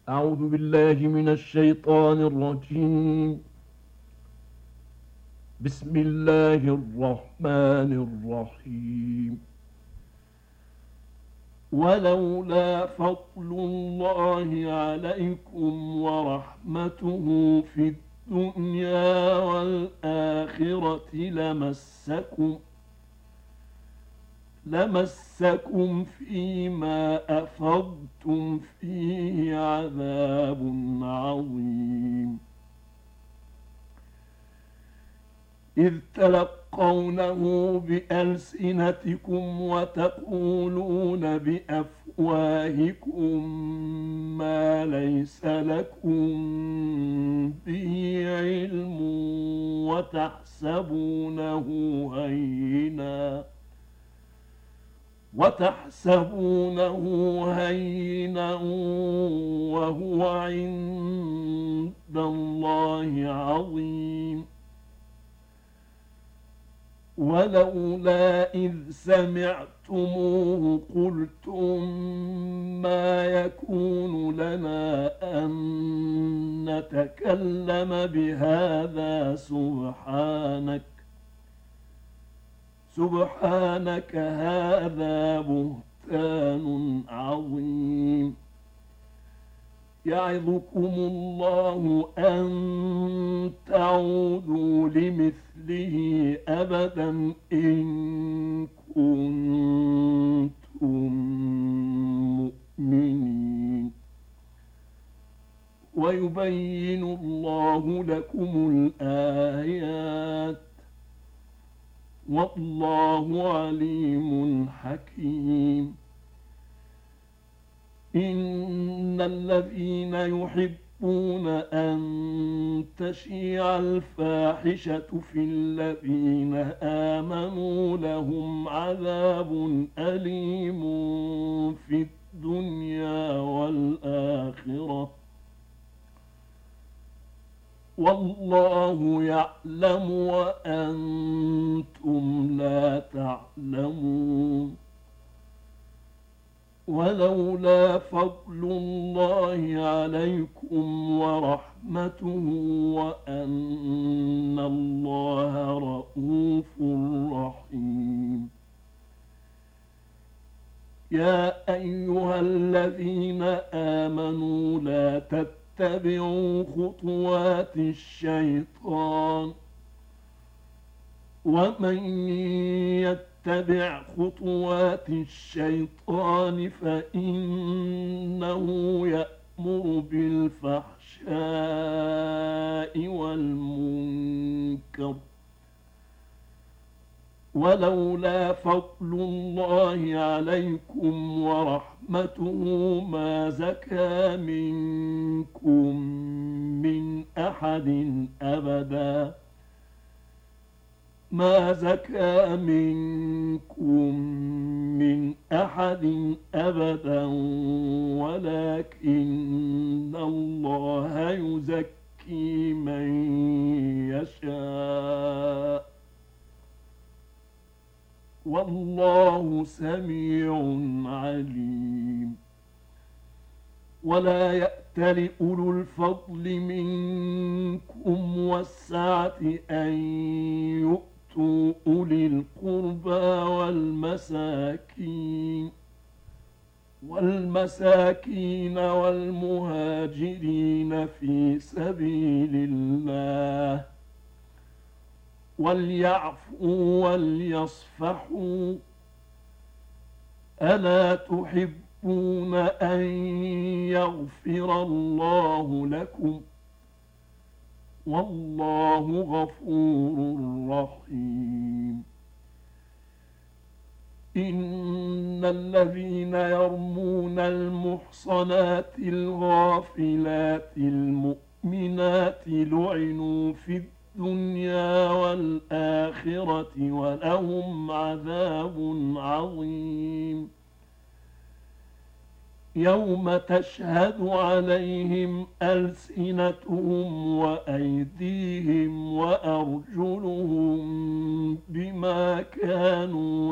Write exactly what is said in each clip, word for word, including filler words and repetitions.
أعوذ بالله من الشيطان الرجيم. بسم الله الرحمن الرحيم. ولولا فضل الله عليكم ورحمته في الدنيا والآخرة لمسكم لمسكم فيما أفضتم فيه عذاب عظيم، إذ تلقونه بألسنتكم وتقولون بأفواهكم ما ليس لكم به علم وتحسبونه هينا وتحسبونه هينا وهو عند الله عظيم. ولولا إذ سمعتموه قلتم ما يكون لنا أن نتكلم بهذا سبحانك سبحانك هذا بهتان عظيم. يعظكم الله أن تعودوا لمثله أبدا إن كنتم مؤمنين. ويبين الله لكم الآيات والله عليم حكيم. إن الذين يحبون أن تشيع الفاحشة في الذين آمنوا لهم عذاب أليم في الدنيا والآخرة والله يعلم وأنتم لا تعلمون. ولولا فضل الله عليكم ورحمته وأن الله رءوف رحيم. يا أيها الذين آمنوا لا تتبعوا خطوات الشيطان ومن يتبع خطوات الشيطان فإنه يأمر بالفحشاء والمنكر. ولولا فضل الله عليكم ورحمته ما زكى منكم من أحد أبدا ما زكى منكم من أحد أبدا ولكن الله يزكي من يشاء والله سميع عليم. ولا يأتل أولو الفضل منكم والسعة أن يؤتوا أولي القربى والمساكين والمساكين والمهاجرين في سبيل الله وليعفوا وليصفحوا ألا تحبون أن يغفر الله لكم والله غفور رحيم. إن الذين يرمون المحصنات الغافلات المؤمنات لعنوا في الدنيا والآخرة ولهم عذاب عظيم. يوم تشهد عليهم ألسنتهم وأيديهم وأرجلهم بما كانوا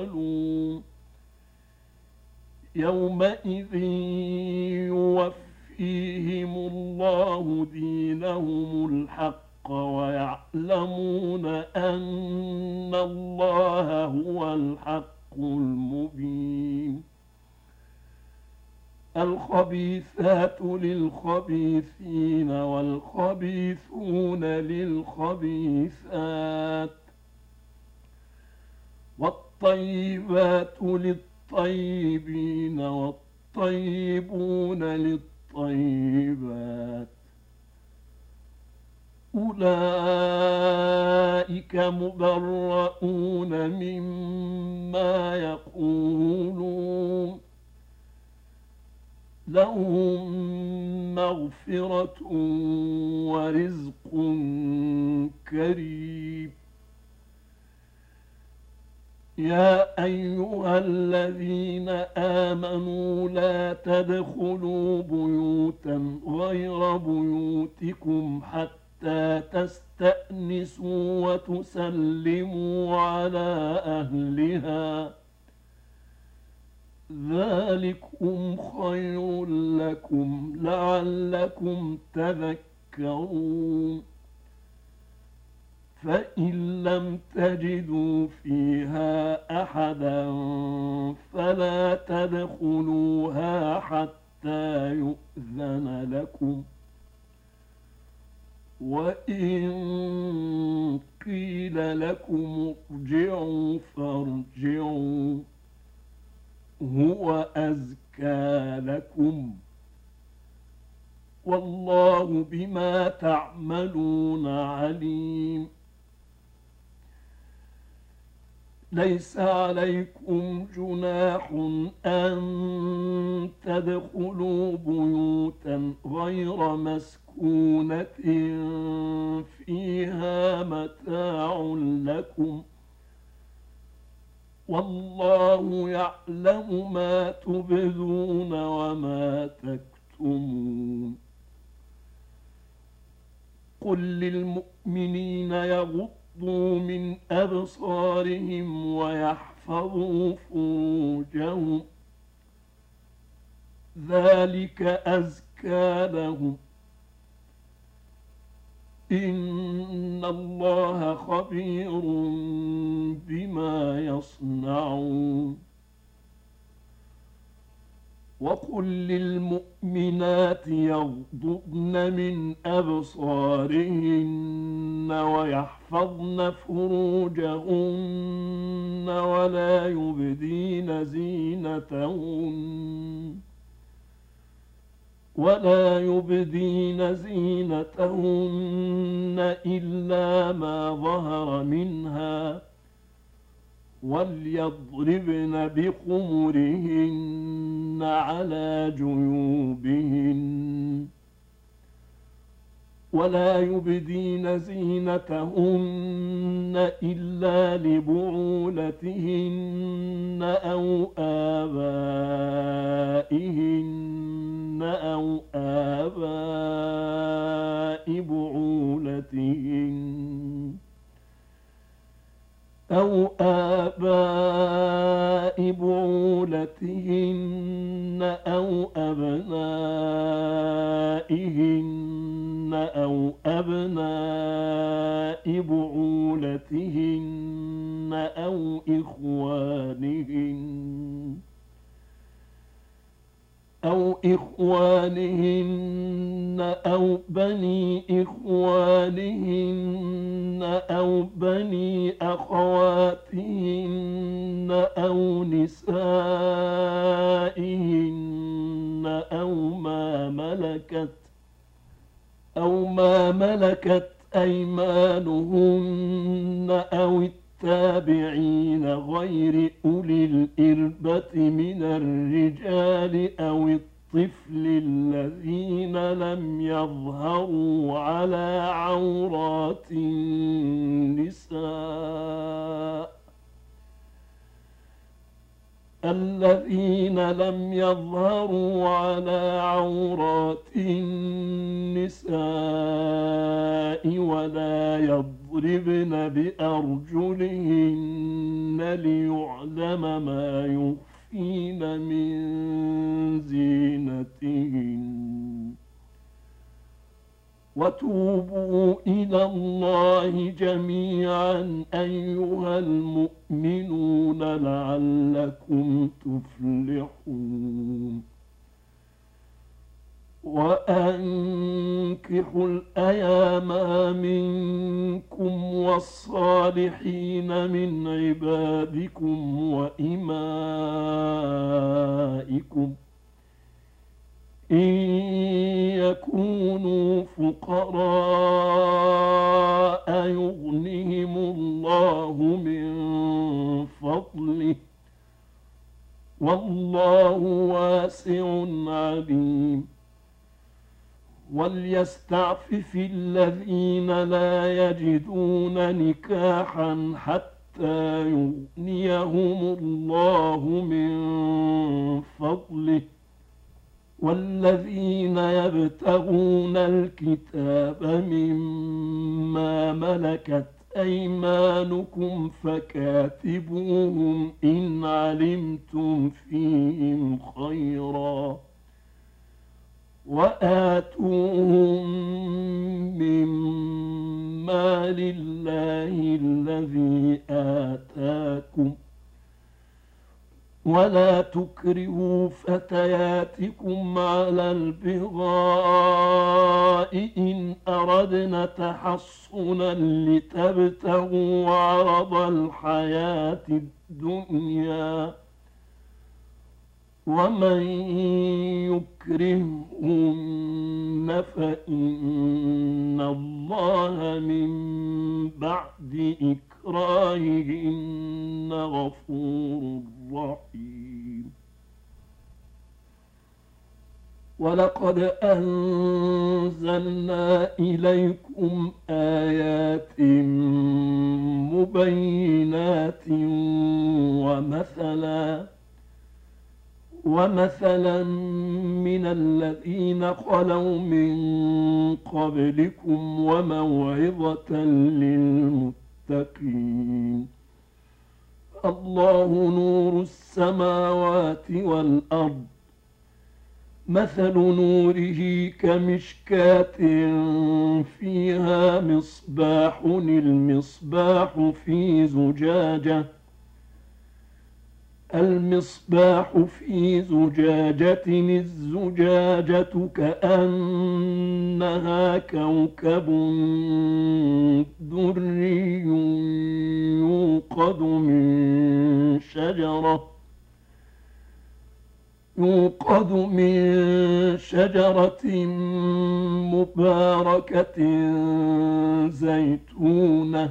يعملون. يومئذ يوفيهم الله دينهم الحق ويعلمون أن الله هو الحق المبين. الخبيثات للخبيثين والخبيثون للخبيثات والطيبات للطيبين والطيبون للطيبات، أولئك مبرؤون مما يقولون، لهم مغفرة ورزق كريم. يا أيها الذين آمنوا لا تدخلوا بيوتا غير بيوتكم حتى تستأنسوا وتسلموا على أهلها، ذلكم خير لكم لعلكم تذكرون. فإن لم تجدوا فيها أحدا فلا تدخلوها حتى يؤذن لكم، وإن قيل لكم ارجعوا فارجعوا هو أزكى لكم، والله بما تعملون عليم. ليس عليكم جناح أن تدخلوا بيوتا غير مسكونة فيها متاع لكم، والله يعلم ما تبدون وما تكتمون. قل للمؤمنين يغضوا من أبصارهم ويحفظوا فروجهم، ذلك أزكى لهم، إن الله خبير بما يصنعون. وقل للمؤمنات يغضضن من أبصارهن ويحفظن فروجهن ولا يبدين زينتهن ولا يبدين زينتهن إلا ما ظهر منها، وليضربن بخمرهن على جيوبهن، ولا يبدين زينتهن إلا لبعولتهن أو آبائهن أو آباء بعولتهن أو آباء بعولتهن أو أبنائهن أو أبناء بعولتهن أو إخوانهن أو إخوانهن أو بني إخوانهن أو بني أخواتهن أو نسائهن أو ما ملكت أو ما ملكت أيمانهن أو التابعين غير أولي الإربة من الرجال أو الطفل الذين لم يظهروا على عورات النساء الذين لم يظهروا على عورات النساء ولا يضربن بأرجلهن ليعلم ما يخفين من زينتهن. وتوبوا إلى الله جميعا أيها المؤمنون لعلكم تفلحون وأنكحوا الأيام منكم والصالحين من عبادكم وإمائكم إن يكونوا فقراء يغنهم الله من فضله والله واسع عليم وليستعفف الذين لا يجدون نكاحا حتى يغنيهم الله من فضله والذين يبتغون الكتاب مما ملكت أيمانكم فكاتبوهم إن علمتم فيهم خيرا وآتوهم مما لله الذي آتاكم ولا تكرهوا فتياتكم على البغاء إن أردنا تحصنا لتبتغوا عرض الحياة الدنيا ومن يكرههن فإن الله من بعد إكراههن غفور رحيم ولقد أنزلنا إليكم آيات مبينات ومثلا ومثلا من الذين خلوا من قبلكم وموعظة للمتقين الله نور السماوات والأرض مثل نوره كمشكاة فيها مصباح المصباح في زجاجة المصباح في زجاجة الزجاجة كأنها كوكب دري يوقد من شجرة يوقد من شجرة مباركة زيتونة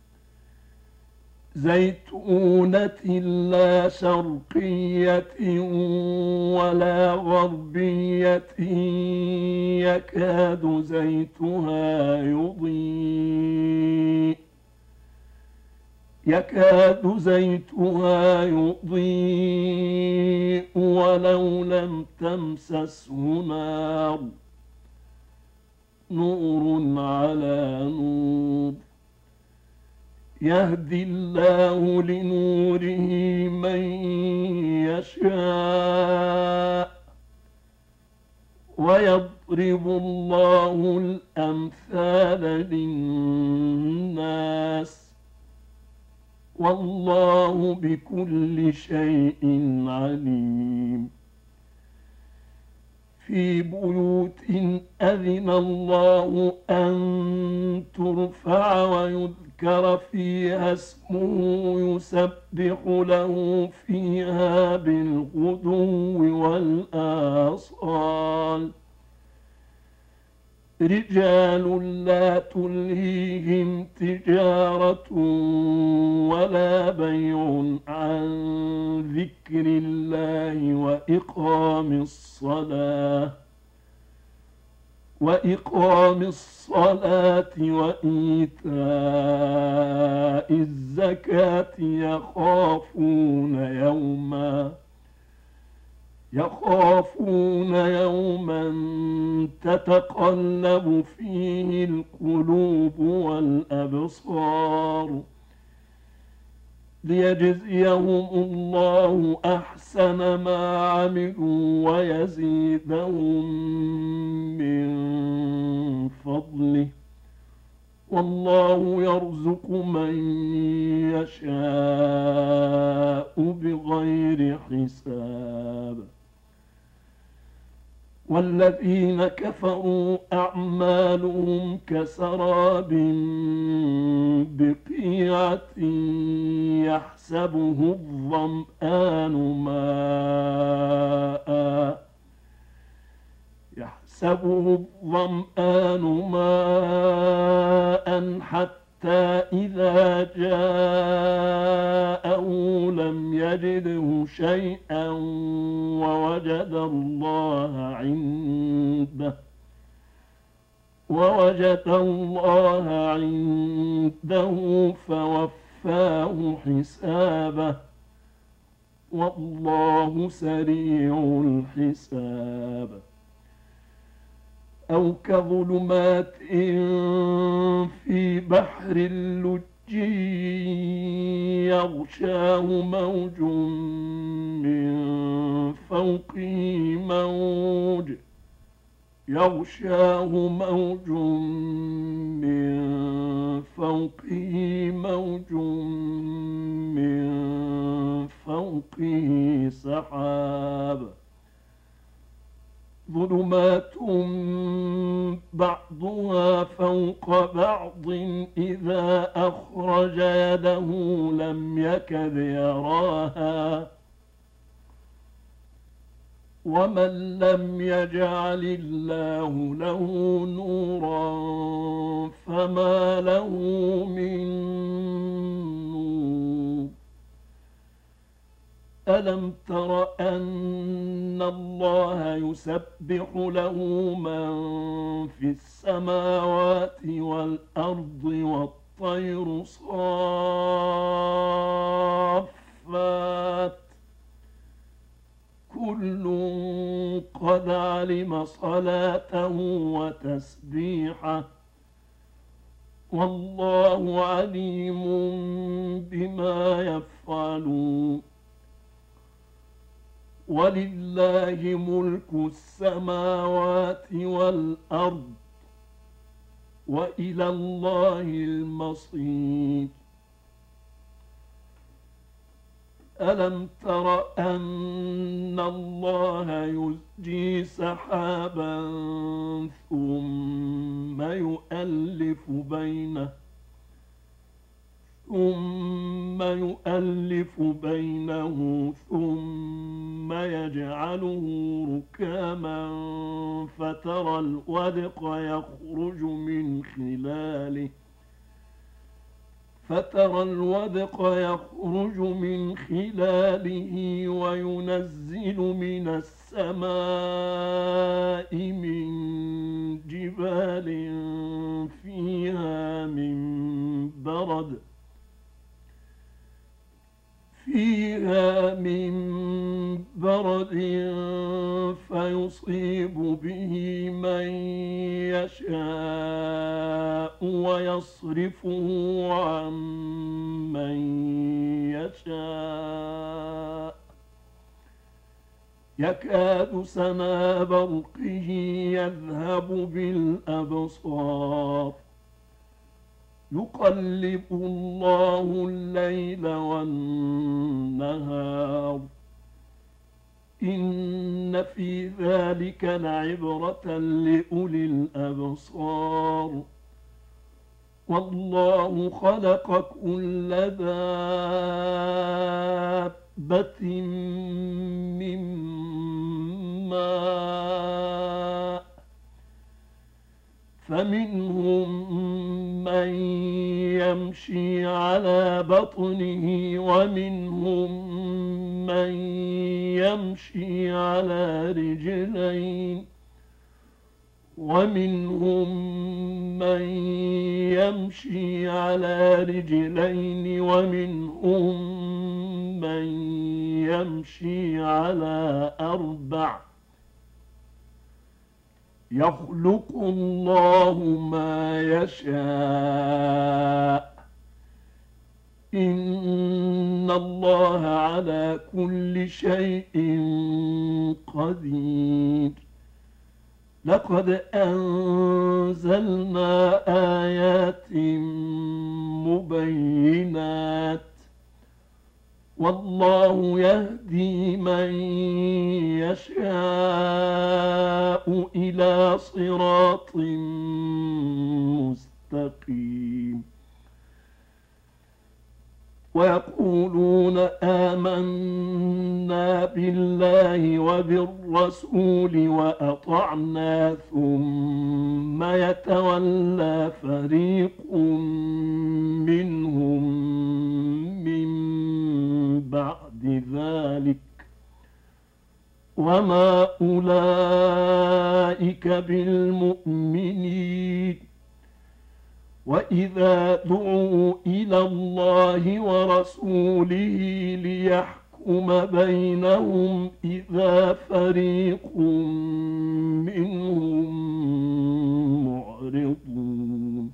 زيتونة لا شرقية ولا غربية يكاد زيتها يضيء يكاد زيتها يضيء ولو لم تمسسه نار نور على نور يهدي الله لنوره من يشاء ويضرب الله الأمثال للناس والله بكل شيء عليم في بيوت أذن الله أن ترفع ويذكر فيها اسمه يسبح له فيها بالغدو والآصال رجال لا تلهيهم تجارة ولا بيع عن ذكر الله وإقام الصلاة وإقام الصلاة وإيتاء الزكاة يخافون يوما يخافون يوما تتقلب فيه القلوب والأبصار ليجزيهم الله أحسن ما عملوا ويزيدهم من فضله والله يرزق من يشاء بغير حساب. والذين كفروا أعمالهم كسراب بقيعة يحسبه الظمآن ماءً يحسبه الظمآن ماءً حتى إذا جاءه لم يجده شيئا ووجد الله عنده ووجد الله عنده فوفاه حسابه والله سريع الحساب. أو كظلمات في بحر اللجي يغشاه موج من فوقه موج يغشاه موج من فوقه موج من فوقه سحاب ظلمات بعضها فوق بعض إذا أخرج يده لم يكد يراها ومن لم يجعل الله له نورا فما له من نور. ألم تر أن الله يسبح له من في السماوات والأرض والطير صافات كل قد علم صلاته وتسبيحه والله عليم بما يفعلون. ولله ملك السماوات والأرض وإلى الله المصير. ألم تر أن الله يزجي سحابا ثم يؤلف بينه ثم يؤلف بينه ثم يجعله ركاما فترى الودق يخرج من خلاله فترى الودق يخرج من خلاله وينزل من السماء من جبال فيها من برد فيها من برد فيصيب به من يشاء ويصرفه عن من يشاء يكاد سنا برقه يذهب بالأبصار يقلب الله الليل والنهار إن في ذلك لعبرة لأولي الأبصار. والله خلق كل دابة من ماء فمنهم من يمشي على بطنه ومنهم من يمشي على رجلين ومنهم من يمشي على رجلين ومنهم من يمشي على أربع يخلق الله ما يشاء إن الله على كل شيء قدير. لقد أنزلنا آيات مبينات والله يهدي من يشاء إلى صراط مستقيم ويقولون آمنا بالله وبالرسول وأطعنا ثم يتولى فريق منهم من بعد ذلك وما أولئك بالمؤمنين وإذا دعوا إلى الله ورسوله ليحكم بينهم إذا فريق منهم معرضون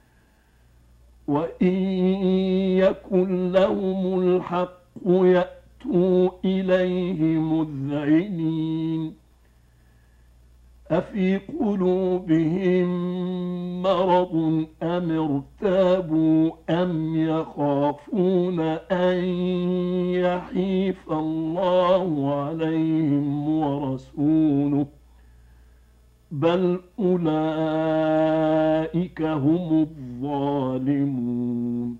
وإن يكن لهم الحق يأتوا إليه مذعنين أفي قلوبهم مرض أم ارتابوا أم يخافون أن يحيف الله عليهم ورسوله بل أولئك هم الظالمون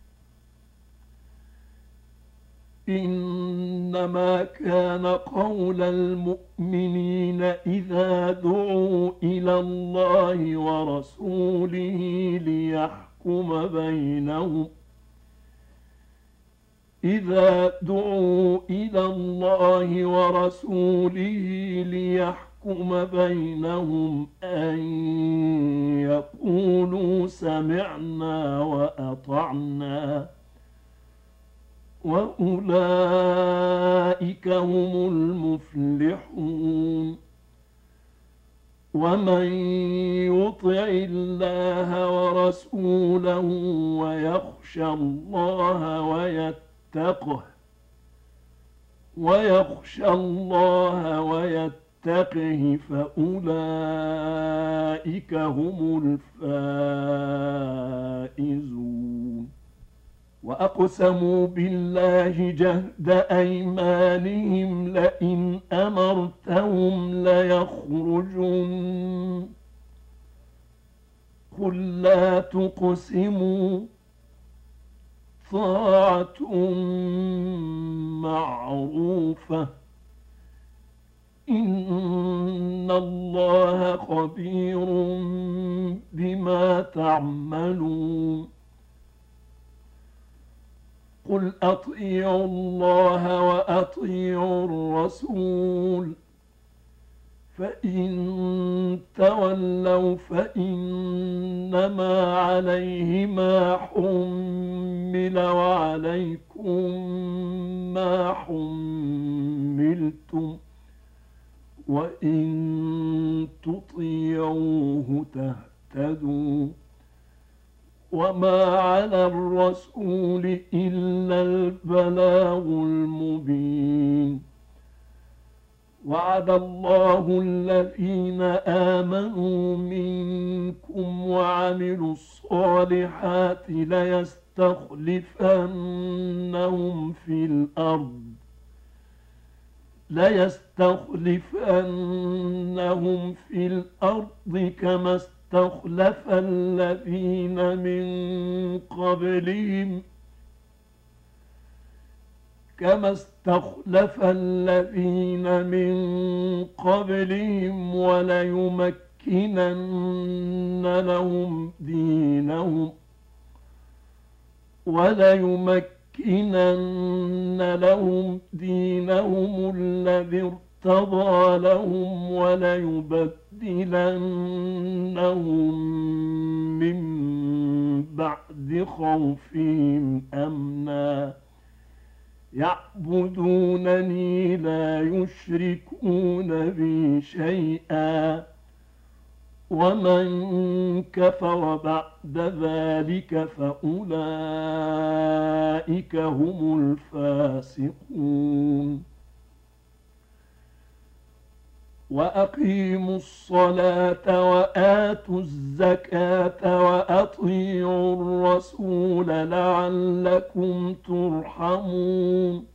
إنما كان قول المؤمنين إذا دعوا إلى الله ورسوله ليحكم بينهم إذا دعوا إلى الله ورسوله ليحكم بينهم أن يقولوا سمعنا وأطعنا وأولئك هم المفلحون ومن يطع الله ورسوله ويخشى الله ويتقه ويخشى الله ويتقه فأولئك هم الفائزون وأقسموا بالله جهد أيمانهم لئن أمرتهم ليخرجن قل لا تقسموا طاعة معروفة إن الله خبير بما تعملون قل أطيعوا الله وأطيعوا الرسول فإن تولوا فإنما عليه ما حمل وعليكم ما حملتم وإن تطيعوه تهتدوا وما على الرسول إلا البلاغ المبين وعد الله الذين آمنوا منكم وعملوا الصالحات ليستخلفنهم في الأرض ليستخلفنهم في الأرض كما استخلف الذين من قبلهم كما استخلف الذين من قبلهم وليمكنن لهم دينهم وليمكنن لهم دينهم الذي ارتضى لهم وليبدلنهم من بعد خوفهم أمنا يعبدونني لا يشركون بي شيئا ومن كفر بعد ذلك فأولئك هم الفاسقون وأقيموا الصلاة وآتوا الزكاة وأطيعوا الرسول لعلكم ترحمون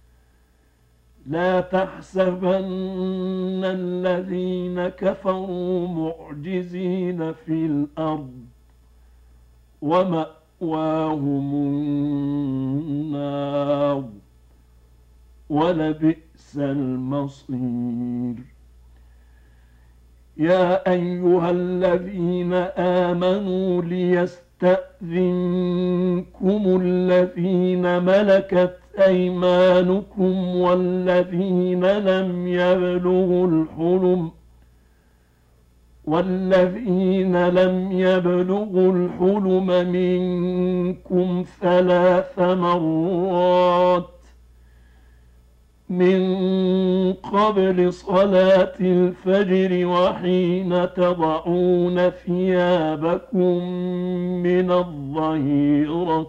لا تحسبن الذين كفروا معجزين في الأرض ومأواهم النار ولبئس المصير يا أيها الذين آمنوا ليستأذنكم الذين ملكت أيمانكم والذين لم يبلغوا الحلم والذين لم يبلغوا الحلم منكم ثلاث مرات من قبل صلاة الفجر وحين تضعون ثيابكم من الظهيرة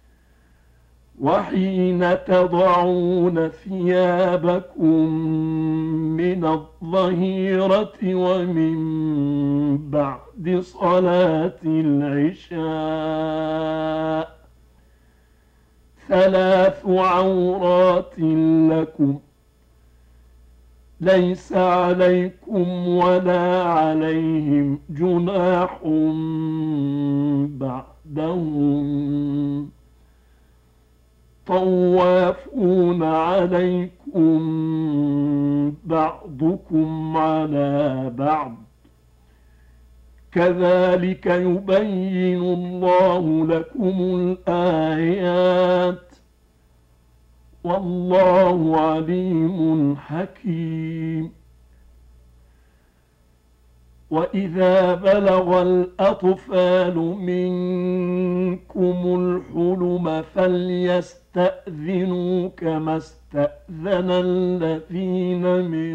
وحين تضعون ثيابكم من الظهيرة ومن بعد صلاة العشاء ثلاث عورات لكم ليس عليكم ولا عليهم جناح بعدهم طوافون عليكم بعضكم على بعض كذلك يبين الله لكم الآيات والله عليم حكيم وإذا بلغ الأطفال منكم الحلم فليستأذنوا كما استأذن الذين من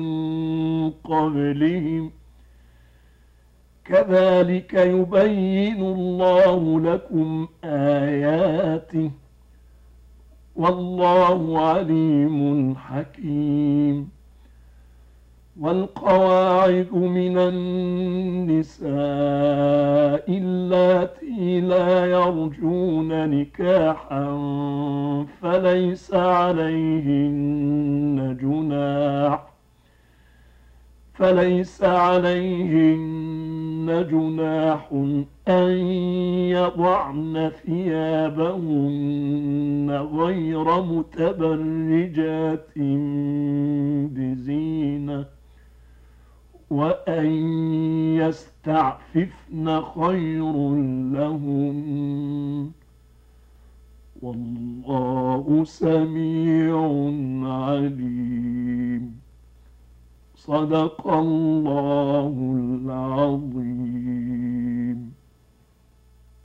قبلهم كذلك يبين الله لكم آياته والله عليم حكيم والقواعد من النساء اللاتي لا يرجون نكاحا فليس عليهن جناح فليس عليهن جناح أن يضعن ثيابهن غير متبرجات بزينة وأن يستعففن خير لهم والله سميع عليم صدق الله العظيم.